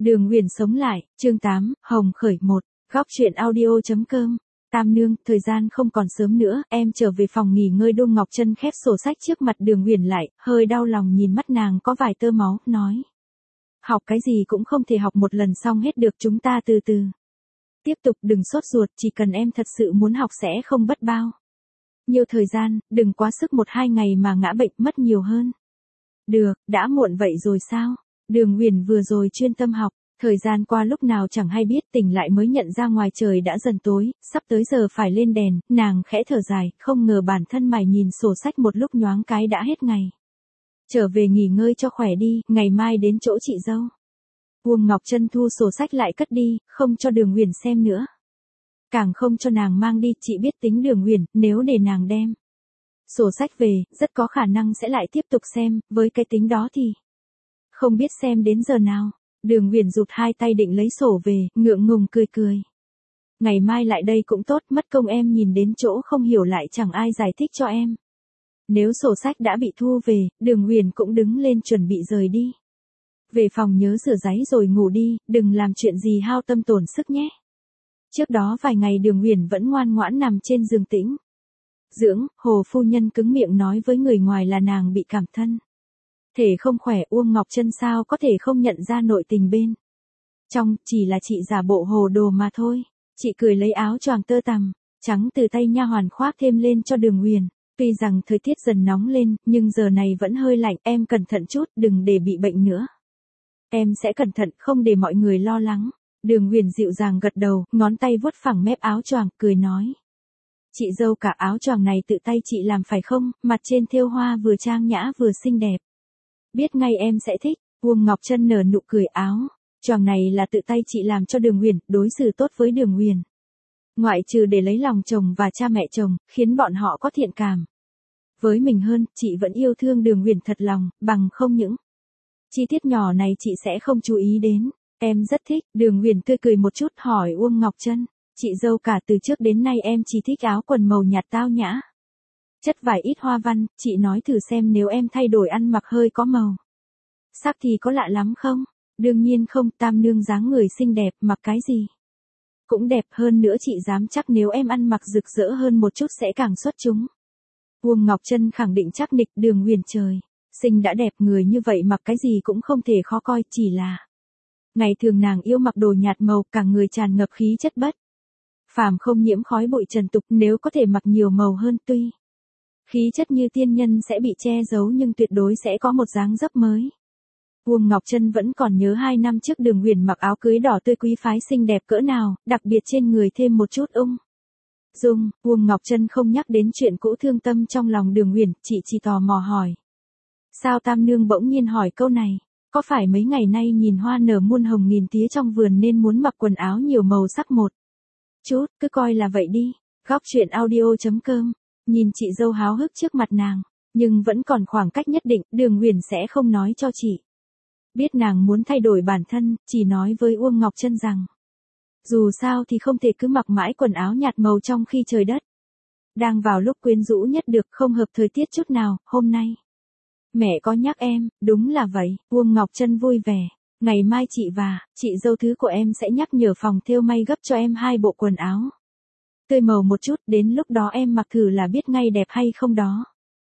Đường Huyền sống lại, chương 8, Hồng khởi 1, góc truyện audio.com. Tam nương, thời gian không còn sớm nữa, em trở về phòng nghỉ ngơi. Đôn Ngọc Trân khép sổ sách trước mặt Đường Huyền lại, hơi đau lòng nhìn mắt nàng có vài tơ máu, nói. Học cái gì cũng không thể học một lần xong hết được, chúng ta từ từ. Tiếp tục, đừng sốt ruột, chỉ cần em thật sự muốn học sẽ không bất bao nhiều thời gian, đừng quá sức 1-2 ngày mà ngã bệnh mất nhiều hơn. Được, đã muộn vậy rồi sao? Đường Huyền vừa rồi chuyên tâm học, thời gian qua lúc nào chẳng hay biết, tỉnh lại mới nhận ra ngoài trời đã dần tối, sắp tới giờ phải lên đèn, nàng khẽ thở dài, không ngờ bản thân mải nhìn sổ sách một lúc nhoáng cái đã hết ngày. Trở về nghỉ ngơi cho khỏe đi, ngày mai đến chỗ chị dâu. Uông Ngọc Trân thu sổ sách lại cất đi, không cho Đường Huyền xem nữa. Càng không cho nàng mang đi, chị biết tính Đường Huyền, nếu để nàng đem sổ sách về, rất có khả năng sẽ lại tiếp tục xem, với cái tính đó thì không biết xem đến giờ nào. Đường Huyền rụt hai tay định lấy sổ về, ngượng ngùng cười cười. Ngày mai lại đây cũng tốt, mất công em nhìn đến chỗ không hiểu lại chẳng ai giải thích cho em. Nếu sổ sách đã bị thu về, Đường Huyền cũng đứng lên chuẩn bị rời đi. Về phòng nhớ rửa ráy rồi ngủ đi, đừng làm chuyện gì hao tâm tổn sức nhé. Trước đó vài ngày Đường Huyền vẫn ngoan ngoãn nằm trên giường tĩnh dưỡng, Hồ phu nhân cứng miệng nói với người ngoài là nàng bị cảm thân thể không khỏe. Uông Ngọc Trân sao có thể không nhận ra nội tình bên trong, chỉ là chị giả bộ hồ đồ mà thôi. Chị cười lấy áo choàng tơ tằm trắng từ tay nha hoàn khoác thêm lên cho Đường Huyền. Tuy rằng thời tiết dần nóng lên, nhưng giờ này vẫn hơi lạnh, em cẩn thận chút, đừng để bị bệnh nữa. Em sẽ cẩn thận, không để mọi người lo lắng. Đường Huyền dịu dàng gật đầu, ngón tay vuốt phẳng mép áo choàng, cười nói. Chị dâu, cả áo choàng này tự tay chị làm phải không, mặt trên thêu hoa vừa trang nhã vừa xinh đẹp. Biết ngay em sẽ thích. Uông Ngọc Trân nở nụ cười. Áo choàng này là tự tay chị làm cho Đường Huyền, đối xử tốt với Đường Huyền. Ngoại trừ để lấy lòng chồng và cha mẹ chồng, khiến bọn họ có thiện cảm với mình hơn, chị vẫn yêu thương Đường Huyền thật lòng, bằng không những chi tiết nhỏ này chị sẽ không chú ý đến. Em rất thích. Đường Huyền tươi cười một chút, hỏi Uông Ngọc Trân. Chị dâu, cả từ trước đến nay em chỉ thích áo quần màu nhạt tao nhã, chất vải ít hoa văn, chị nói thử xem nếu em thay đổi ăn mặc hơi có màu sắc thì có lạ lắm không? Đương nhiên không, tam nương dáng người xinh đẹp, mặc cái gì cũng đẹp, hơn nữa chị dám chắc nếu em ăn mặc rực rỡ hơn một chút sẽ càng xuất chúng. Uông Ngọc Trân khẳng định chắc nịch. Đường Huyền trời sinh đã đẹp, người như vậy mặc cái gì cũng không thể khó coi, chỉ là ngày thường nàng yêu mặc đồ nhạt màu, cả người tràn ngập khí chất bất phàm, không nhiễm khói bụi trần tục. Nếu có thể mặc nhiều màu hơn, tuy khí chất như tiên nhân sẽ bị che giấu nhưng tuyệt đối sẽ có một dáng dấp mới. Uông Ngọc Trân vẫn còn nhớ 2 năm trước Đường Huyền mặc áo cưới đỏ tươi quý phái xinh đẹp cỡ nào, đặc biệt trên người thêm một chút ung dung. Uông Ngọc Trân không nhắc đến chuyện cũ thương tâm trong lòng Đường Huyền, chị chỉ tò mò hỏi. Sao tam nương bỗng nhiên hỏi câu này? Có phải mấy ngày nay nhìn hoa nở muôn hồng nghìn tía trong vườn nên muốn mặc quần áo nhiều màu sắc một chút, cứ coi là vậy đi. Góc truyện audio.com. Nhìn chị dâu háo hức trước mặt nàng, nhưng vẫn còn khoảng cách nhất định, Đường Huyền sẽ không nói cho chị biết nàng muốn thay đổi bản thân, chỉ nói với Uông Ngọc Trân rằng dù sao thì không thể cứ mặc mãi quần áo nhạt màu trong khi trời đất đang vào lúc quyến rũ nhất được, không hợp thời tiết chút nào. Hôm nay mẹ có nhắc em. Đúng là vậy. Uông Ngọc Trân vui vẻ. Ngày mai chị và chị dâu thứ của em sẽ nhắc nhở phòng thêu may gấp cho em 2 bộ quần áo tươi màu một chút, đến lúc đó em mặc thử là biết ngay đẹp hay không đó.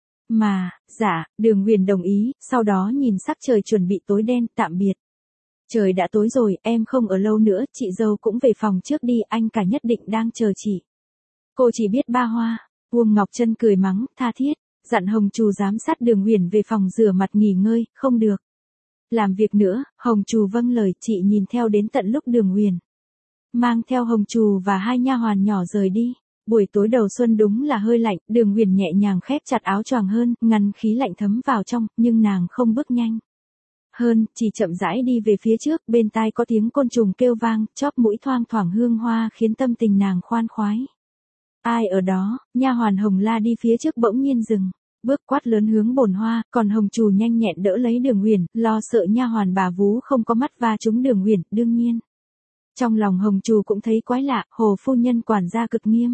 Mà, dạ, Đường Huyền đồng ý, sau đó nhìn sắc trời chuẩn bị tối đen, tạm biệt. Trời đã tối rồi, em không ở lâu nữa, chị dâu cũng về phòng trước đi, anh cả nhất định đang chờ chị. Cô chỉ biết ba hoa. Uông Ngọc Trân cười mắng, tha thiết, dặn Hồng Trù giám sát Đường Huyền về phòng rửa mặt nghỉ ngơi, không được làm việc nữa. Hồng Trù vâng lời, chị nhìn theo đến tận lúc Đường Huyền mang theo Hồng Trù và 2 nha hoàn nhỏ rời đi. Buổi tối đầu xuân đúng là hơi lạnh, Đường Huyền nhẹ nhàng khép chặt áo choàng hơn, ngăn khí lạnh thấm vào trong, nhưng nàng không bước nhanh hơn, chỉ chậm rãi đi về phía trước, bên tai có tiếng côn trùng kêu vang, chóp mũi thoang thoảng hương hoa khiến tâm tình nàng khoan khoái. Ai ở đó? Nha hoàn Hồng La đi phía trước bỗng nhiên dừng bước, quát lớn hướng bồn hoa, còn Hồng Trù nhanh nhẹn đỡ lấy Đường Huyền, lo sợ nha hoàn bà vú không có mắt va trúng Đường Huyền. Đương nhiên trong lòng Hồng Trù cũng thấy quái lạ, Hồ phu nhân quản gia cực nghiêm.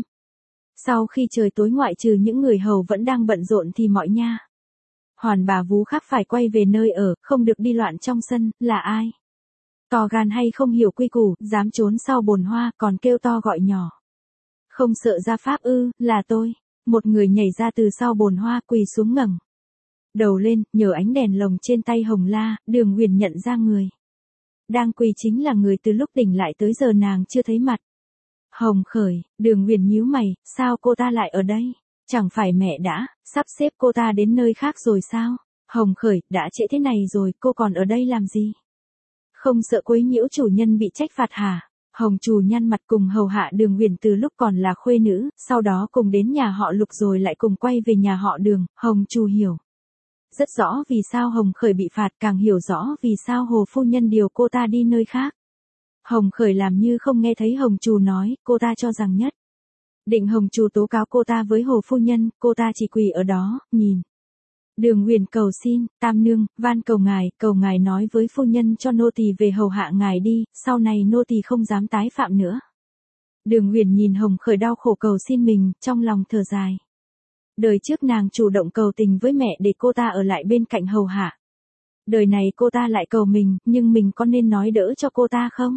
Sau khi trời tối, ngoại trừ những người hầu vẫn đang bận rộn thì mọi nha hoàn bà vú khác phải quay về nơi ở, không được đi loạn trong sân. Là ai To gan hay không hiểu quy củ, dám trốn sau bồn hoa, còn kêu to gọi nhỏ. Không sợ gia pháp ư, là tôi. Một người nhảy ra từ sau bồn hoa, quỳ xuống ngẩng đầu lên, nhờ ánh đèn lồng trên tay Hồng La, Đường Huyền nhận ra người đang quỳ chính là người từ lúc tỉnh lại tới giờ nàng chưa thấy mặt. Hồng Khởi. Đường Huyền nhíu mày, sao cô ta lại ở đây? Chẳng phải mẹ đã sắp xếp cô ta đến nơi khác rồi sao? Hồng Khởi, đã trễ thế này rồi, cô còn ở đây làm gì? Không sợ quấy nhiễu chủ nhân bị trách phạt hả? Hồng Trù nhăn mặt cùng hầu hạ Đường Huyền từ lúc còn là khuê nữ, sau đó cùng đến nhà họ Lục rồi lại cùng quay về nhà họ Đường. Hồng Trù hiểu rất rõ vì sao Hồng Khởi bị phạt, càng hiểu rõ vì sao Hồ phu nhân điều cô ta đi nơi khác. Hồng Khởi làm như không nghe thấy Hồng Trù nói, cô ta cho rằng nhất định Hồng Trù tố cáo cô ta với Hồ phu nhân, cô ta chỉ quỳ ở đó, nhìn. Đường Huyền cầu xin, Tam nương, van cầu ngài nói với phu nhân cho nô tỳ về hầu hạ ngài đi, sau này nô tỳ không dám tái phạm nữa. Đường Huyền nhìn Hồng Khởi đau khổ cầu xin mình, trong lòng thở dài. Đời trước nàng chủ động cầu tình với mẹ để cô ta ở lại bên cạnh hầu hạ. Đời này cô ta lại cầu mình, nhưng mình có nên nói đỡ cho cô ta không?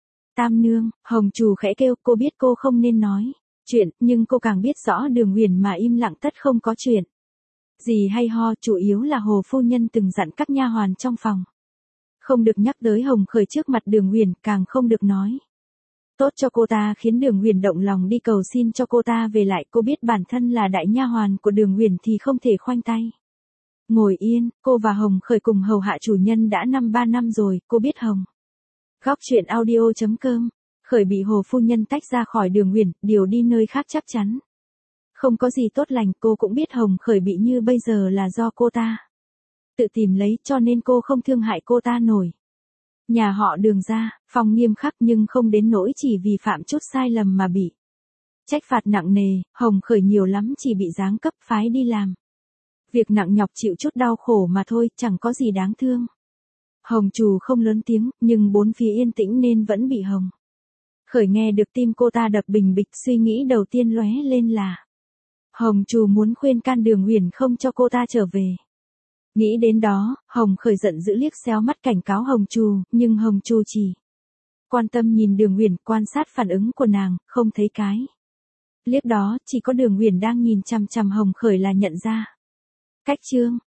Tam nương, Hồng Trù khẽ kêu, cô biết cô không nên nói chuyện, nhưng cô càng biết rõ Đường Huyền mà im lặng tất không có chuyện gì hay ho, chủ yếu là Hồ phu nhân từng dặn các nha hoàn trong phòng không được nhắc tới Hồng Khởi trước mặt Đường Huyền, càng không được nói tốt cho cô ta, khiến Đường Huyền động lòng đi cầu xin cho cô ta về lại. Cô biết bản thân là đại nha hoàn của Đường Huyền thì không thể khoanh tay ngồi yên. Cô và Hồng Khởi cùng hầu hạ chủ nhân đã 3 năm rồi, cô biết Hồng. Góc truyện audio.com. Khởi bị Hồ phu nhân tách ra khỏi Đường Huyền, điều đi nơi khác chắc chắn không có gì tốt lành. Cô cũng biết Hồng Khởi bị như bây giờ là do cô ta tự tìm lấy, cho nên cô không thương hại cô ta nổi. Nhà họ Đường ra, phong nghiêm khắc nhưng không đến nỗi chỉ vì phạm chút sai lầm mà bị trách phạt nặng nề. Hồng Khởi nhiều lắm chỉ bị giáng cấp phái đi làm việc nặng nhọc, chịu chút đau khổ mà thôi, chẳng có gì đáng thương. Hồng Trù không lớn tiếng, nhưng bốn phía yên tĩnh nên vẫn bị Hồng Khởi nghe được. Tim cô ta đập bình bịch, suy nghĩ đầu tiên lóe lên là Hồng Trù muốn khuyên can Đường Huyền không cho cô ta trở về. Nghĩ đến đó, Hồng Khởi giận dữ liếc xéo mắt cảnh cáo Hồng Trù, nhưng Hồng Trù chỉ quan tâm nhìn Đường Huyền, quan sát phản ứng của nàng, không thấy cái liếc đó, chỉ có Đường Huyền đang nhìn chằm chằm Hồng Khởi là nhận ra. Cách chương